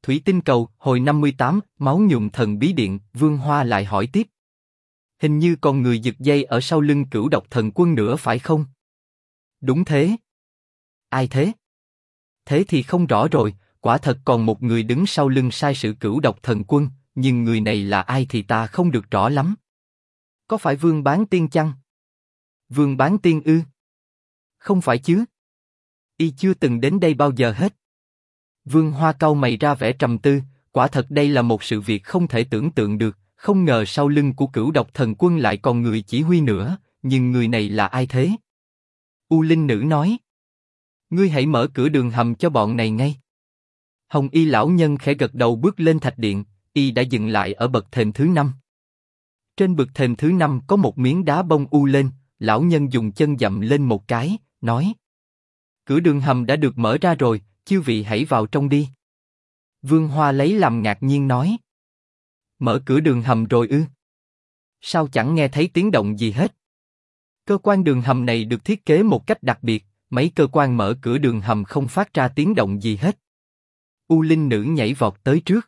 Thủy tinh cầu, hồi 58, máu nhuộm thần bí điện, Vương Hoa lại hỏi tiếp. Hình như còn người giật dây ở sau lưng Cửu Độc Thần Quân nữa phải không? Đúng thế. Ai thế? Thế thì không rõ rồi, quả thật còn một người đứng sau lưng sai sử Cửu Độc Thần Quân, nhưng người này là ai thì ta không được rõ lắm. Có phải Vương Bán Tiên chăng? Vương Bán Tiên ư? Không phải chứ. Y chưa từng đến đây bao giờ hết. Vương Hoa cau mày ra vẻ trầm tư, quả thật đây là một sự việc không thể tưởng tượng được, không ngờ sau lưng của Cửu Độc Thần Quân lại còn người chỉ huy nữa, nhưng người này là ai thế? U Linh Nữ nói. Ngươi hãy mở cửa đường hầm cho bọn này ngay. Hồng Y lão nhân khẽ gật đầu bước lên thạch điện, y đã dừng lại ở bậc thềm thứ 5. Trên bậc thềm thứ 5 có một miếng đá bông u lên, lão nhân dùng chân dậm lên một cái, nói. Cửa đường hầm đã được mở ra rồi, chư vị hãy vào trong đi. Vương Hoa lấy làm ngạc nhiên nói. Mở cửa đường hầm rồi ư? Sao chẳng nghe thấy tiếng động gì hết? Cơ quan đường hầm này được thiết kế một cách đặc biệt, mấy cơ quan mở cửa đường hầm không phát ra tiếng động gì hết. U Linh Nữ nhảy vọt tới trước.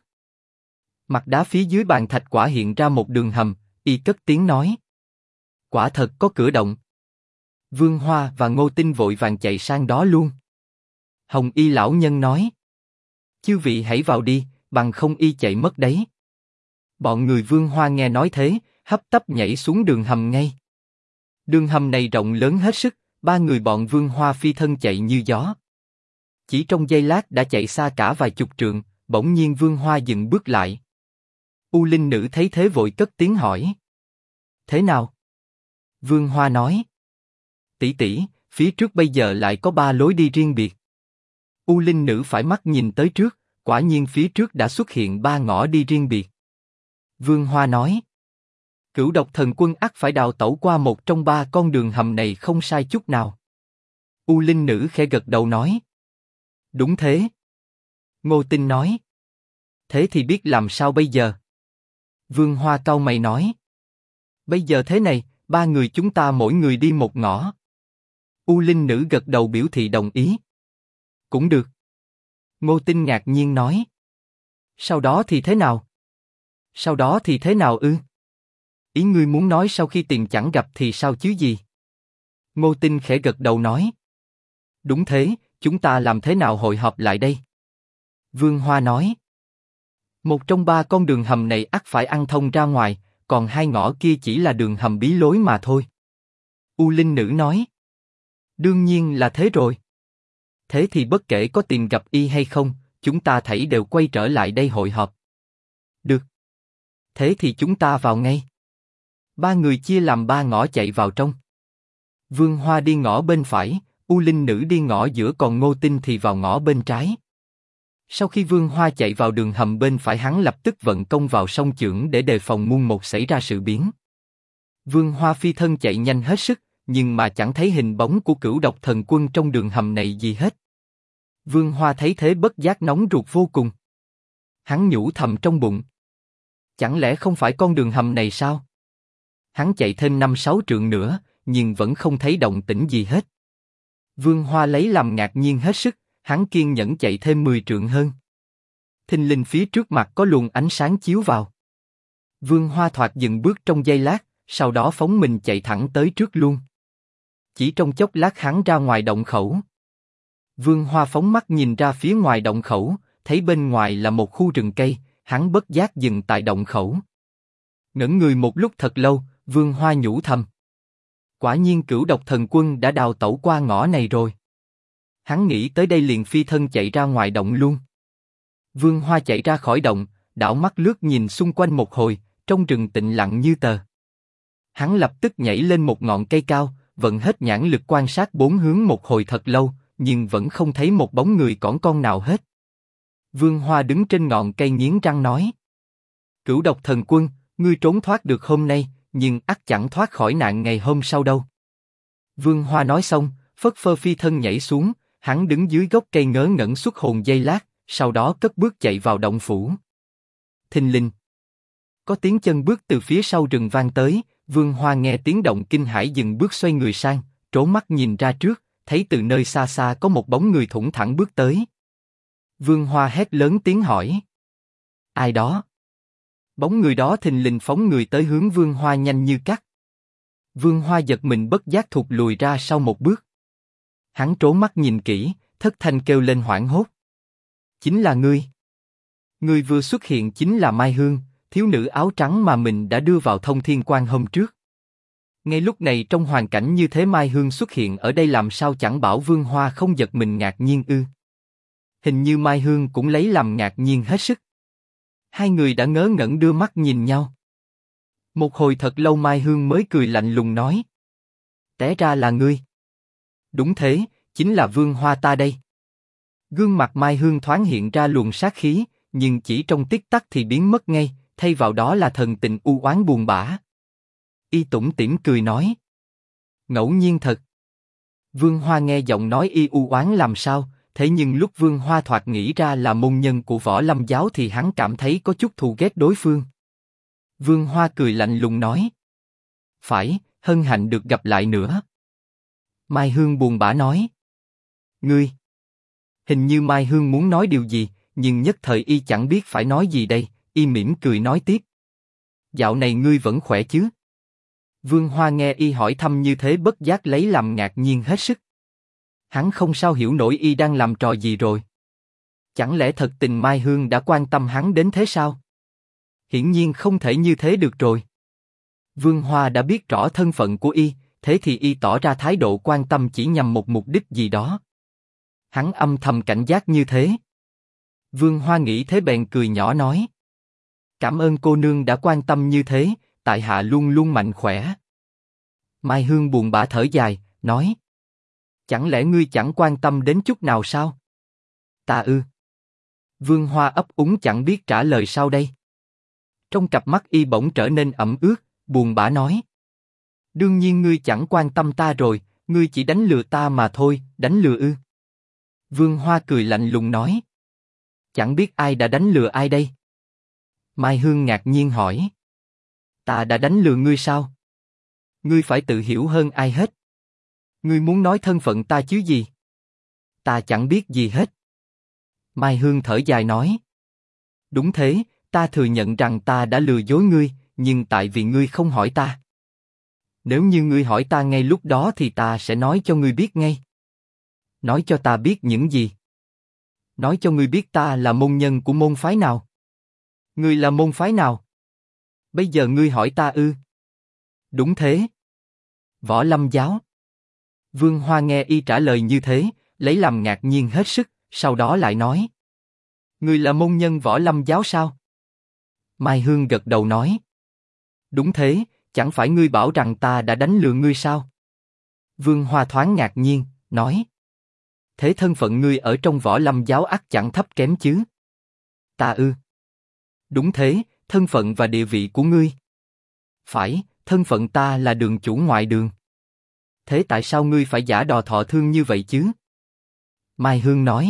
Mặt đá phía dưới bàn thạch quả hiện ra một đường hầm, y cất tiếng nói. Quả thật có cửa động. Vương Hoa và Ngô Tinh vội vàng chạy sang đó luôn. Hồng Y lão nhân nói. Chư vị hãy vào đi, bằng không y chạy mất đấy. Bọn người Vương Hoa nghe nói thế, hấp tấp nhảy xuống đường hầm ngay. Đường hầm này rộng lớn hết sức, ba người bọn Vương Hoa phi thân chạy như gió. Chỉ trong giây lát đã chạy xa cả vài chục trượng, bỗng nhiên Vương Hoa dừng bước lại. U Linh Nữ thấy thế vội cất tiếng hỏi. Thế nào? Vương Hoa nói. Tỷ tỷ, phía trước bây giờ lại có 3 lối đi riêng biệt. U Linh Nữ phải mắt nhìn tới trước, quả nhiên phía trước đã xuất hiện 3 ngõ đi riêng biệt. Vương Hoa nói. Cửu Độc Thần Quân ắt phải đào tẩu qua một trong 3 con đường hầm này không sai chút nào. U Linh Nữ khẽ gật đầu nói. Đúng thế. Ngô Tinh nói. Thế thì biết làm sao bây giờ? Vương Hoa cau mày nói. Bây giờ thế này, 3 người chúng ta mỗi người đi một ngõ. U Linh Nữ gật đầu biểu thị đồng ý. Cũng được. Ngô Tinh ngạc nhiên nói. Sau đó thì thế nào? Sau đó thì thế nào ư? Ý ngươi muốn nói sau khi tìm chẳng gặp thì sao chứ gì? Ngô Tinh khẽ gật đầu nói. Đúng thế, chúng ta làm thế nào hội họp lại đây? Vương Hoa nói. Một trong 3 con đường hầm này ắt phải ăn thông ra ngoài, còn 2 ngõ kia chỉ là đường hầm bí lối mà thôi. U Linh Nữ nói. Đương nhiên là thế rồi. Thế thì bất kể có tìm gặp y hay không, chúng ta thảy đều quay trở lại đây hội họp. Được. Thế thì chúng ta vào ngay. 3 người chia làm 3 ngõ chạy vào trong. Vương Hoa đi ngõ bên phải, U Linh Nữ đi ngõ giữa còn Ngô Tinh thì vào ngõ bên trái. Sau khi Vương Hoa chạy vào đường hầm bên phải hắn lập tức vận công vào song chưởng để đề phòng muôn một xảy ra sự biến. Vương Hoa phi thân chạy nhanh hết sức, nhưng mà chẳng thấy hình bóng của Cửu Độc Thần Quân trong đường hầm này gì hết. Vương Hoa thấy thế bất giác nóng ruột vô cùng. Hắn nhủ thầm trong bụng. Chẳng lẽ không phải con đường hầm này sao? Hắn chạy thêm 5-6 trượng nữa, nhưng vẫn không thấy động tĩnh gì hết. Vương Hoa lấy làm ngạc nhiên hết sức, hắn kiên nhẫn chạy thêm 10 trượng hơn. Thình lình phía trước mặt có luồng ánh sáng chiếu vào. Vương Hoa thoạt dừng bước trong giây lát, sau đó phóng mình chạy thẳng tới trước luôn. Chỉ trong chốc lát hắn ra ngoài động khẩu. Vương Hoa phóng mắt nhìn ra phía ngoài động khẩu, thấy bên ngoài là một khu rừng cây, hắn bất giác dừng tại động khẩu. Ngẩn người một lúc thật lâu, Vương Hoa nhủ thầm. Quả nhiên Cửu Độc Thần Quân đã đào tẩu qua ngõ này rồi. Hắn nghĩ tới đây liền phi thân chạy ra ngoài động luôn. Vương Hoa chạy ra khỏi động, đảo mắt lướt nhìn xung quanh một hồi, trong rừng tĩnh lặng như tờ. Hắn lập tức nhảy lên một ngọn cây cao, vận hết nhãn lực quan sát 4 hướng một hồi thật lâu, nhưng vẫn không thấy một bóng người cỏn con nào hết. Vương Hoa đứng trên ngọn cây nghiến răng nói. Cửu Độc Thần Quân, ngươi trốn thoát được hôm nay, nhưng ắt chẳng thoát khỏi nạn ngày hôm sau đâu. Vương Hoa nói xong, phất phơ phi thân nhảy xuống, hắn đứng dưới gốc cây ngớ ngẩn xuất hồn giây lát, sau đó cất bước chạy vào động phủ. Thình lình, có tiếng chân bước từ phía sau rừng vang tới. Vương Hoa nghe tiếng động kinh hãi dừng bước xoay người sang, trố mắt nhìn ra trước, thấy từ nơi xa xa có một bóng người thủng thẳng bước tới. Vương Hoa hét lớn tiếng hỏi. Ai đó? Bóng người đó thình lình phóng người tới hướng Vương Hoa nhanh như cắt. Vương Hoa giật mình bất giác thụt lùi ra sau một bước. Hắn trố mắt nhìn kỹ, thất thanh kêu lên hoảng hốt. Chính là ngươi. Ngươi vừa xuất hiện chính là Mai Hương, thiếu nữ áo trắng mà mình đã đưa vào Thông Thiên Quan hôm trước. Ngay lúc này trong hoàn cảnh như thế Mai Hương xuất hiện ở đây làm sao chẳng bảo Vương Hoa không giật mình ngạc nhiên ư? Hình như Mai Hương cũng lấy làm ngạc nhiên hết sức. Hai người đã ngớ ngẩn đưa mắt nhìn nhau. Một hồi thật lâu Mai Hương mới cười lạnh lùng nói. Té ra là ngươi. Đúng thế, chính là Vương Hoa ta đây. Gương mặt Mai Hương thoáng hiện ra luồng sát khí, nhưng chỉ trong tích tắc thì biến mất ngay, thay vào đó là thần tình u oán buồn bã. Y tủm tỉm cười nói. Ngẫu nhiên thật. Vương Hoa nghe giọng nói y u oán làm sao, thế nhưng lúc Vương Hoa thoạt nghĩ ra là môn nhân của Võ Lâm giáo thì hắn cảm thấy có chút thù ghét đối phương. Vương Hoa cười lạnh lùng nói. Phải, hân hạnh được gặp lại nữa. Mai Hương buồn bã nói. Ngươi. Hình như Mai Hương muốn nói điều gì, nhưng nhất thời y chẳng biết phải nói gì đây, y mỉm cười nói tiếp. Dạo này ngươi vẫn khỏe chứ? Vương Hoa nghe y hỏi thăm như thế bất giác lấy làm ngạc nhiên hết sức. Hắn không sao hiểu nổi y đang làm trò gì rồi. Chẳng lẽ thật tình Mai Hương đã quan tâm hắn đến thế sao? Hiển nhiên không thể như thế được rồi. Vương Hoa đã biết rõ thân phận của y, thế thì y tỏ ra thái độ quan tâm chỉ nhằm một mục đích gì đó. Hắn âm thầm cảnh giác như thế. Vương Hoa nghĩ thế bèn cười nhỏ nói. Cảm ơn cô nương đã quan tâm như thế, tại hạ luôn luôn mạnh khỏe. Mai Hương buồn bã thở dài, nói. Chẳng lẽ ngươi chẳng quan tâm đến chút nào sao? Ta ư? Vương Hoa ấp úng chẳng biết trả lời sao đây. Trong cặp mắt y bỗng trở nên ẩm ướt, buồn bã nói. Đương nhiên ngươi chẳng quan tâm ta rồi, ngươi chỉ đánh lừa ta mà thôi, đánh lừa ư? Vương Hoa cười lạnh lùng nói. Chẳng biết ai đã đánh lừa ai đây? Mai Hương ngạc nhiên hỏi. Ta đã đánh lừa ngươi sao? Ngươi phải tự hiểu hơn ai hết. Ngươi muốn nói thân phận ta chứ gì? Ta chẳng biết gì hết. Mai Hương thở dài nói. Đúng thế, ta thừa nhận rằng ta đã lừa dối ngươi, nhưng tại vì ngươi không hỏi ta. Nếu như ngươi hỏi ta ngay lúc đó thì ta sẽ nói cho ngươi biết ngay. Nói cho ta biết những gì? Nói cho ngươi biết ta là môn nhân của môn phái nào? Ngươi là môn phái nào? Bây giờ ngươi hỏi ta ư? Đúng thế. Võ Lâm giáo. Vương Hoa nghe y trả lời như thế, lấy làm ngạc nhiên hết sức, sau đó lại nói. Ngươi là môn nhân Võ Lâm giáo sao? Mai Hương gật đầu nói. Đúng thế, chẳng phải ngươi bảo rằng ta đã đánh lừa ngươi sao? Vương Hoa thoáng ngạc nhiên, nói. Thế thân phận ngươi ở trong Võ Lâm giáo ắt chẳng thấp kém chứ? Ta ư? Đúng thế, thân phận và địa vị của ngươi. Phải, thân phận ta là đường chủ ngoại đường. Thế tại sao ngươi phải giả đò thọ thương như vậy chứ? Mai Hương nói.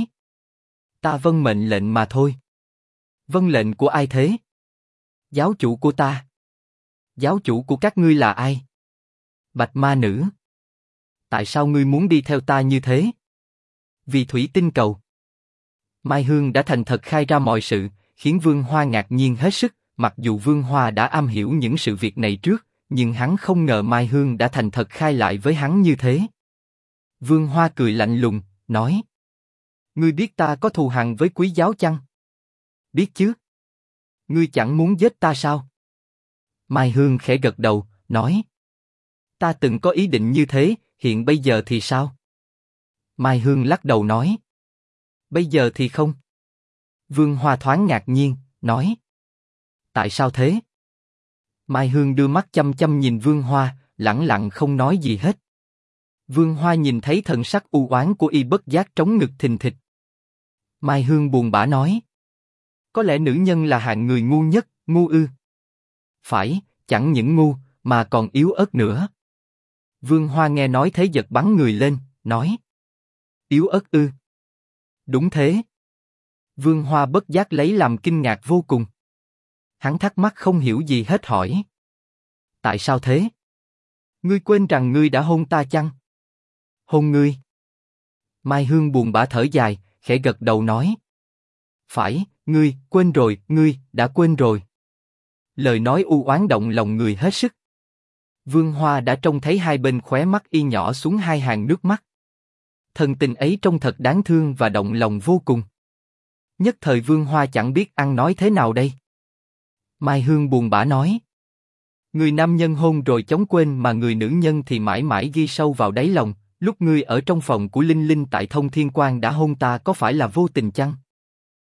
Ta vâng mệnh lệnh mà thôi. Vâng lệnh của ai thế? Giáo chủ của ta. Giáo chủ của các ngươi là ai? Bạch ma nữ. Tại sao ngươi muốn đi theo ta như thế? Vì thủy tinh cầu. Mai Hương đã thành thật khai ra mọi sự, khiến Vương Hoa ngạc nhiên hết sức, mặc dù Vương Hoa đã am hiểu những sự việc này trước, nhưng hắn không ngờ Mai Hương đã thành thật khai lại với hắn như thế. Vương Hoa cười lạnh lùng, nói. Ngươi biết ta có thù hằn với Quý giáo chăng? Biết chứ. Ngươi chẳng muốn giết ta sao? Mai Hương khẽ gật đầu, nói. Ta từng có ý định như thế, hiện bây giờ thì sao? Mai Hương lắc đầu nói. Bây giờ thì không. Vương Hoa thoáng ngạc nhiên, nói. Tại sao thế? Mai Hương đưa mắt chăm chăm nhìn Vương Hoa, lẳng lặng không nói gì hết. Vương Hoa nhìn thấy thần sắc u oán của y bất giác trống ngực thình thịch. Mai Hương buồn bã nói. Có lẽ nữ nhân là hạng người ngu nhất, ngu ư? Phải, chẳng những ngu, mà còn yếu ớt nữa. Vương Hoa nghe nói thế giật bắn người lên, nói. Yếu ớt ư? Đúng thế. Vương Hoa bất giác lấy làm kinh ngạc vô cùng. Hắn thắc mắc không hiểu gì hết hỏi. Tại sao thế? Ngươi quên rằng ngươi đã hôn ta chăng? Hôn ngươi? Mai Hương buồn bã thở dài, khẽ gật đầu nói. Phải, ngươi, quên rồi, ngươi, đã quên rồi. Lời nói u oán động lòng người hết sức. Vương Hoa đã trông thấy hai bên khóe mắt y nhỏ xuống hai hàng nước mắt. Thần tình ấy trông thật đáng thương và động lòng vô cùng. Nhất thời Vương Hoa chẳng biết ăn nói thế nào đây. Mai Hương buồn bã nói. Người nam nhân hôn rồi chóng quên mà người nữ nhân thì mãi mãi ghi sâu vào đáy lòng. Lúc ngươi ở trong phòng của Linh Linh tại Thông Thiên Quan đã hôn ta có phải là vô tình chăng?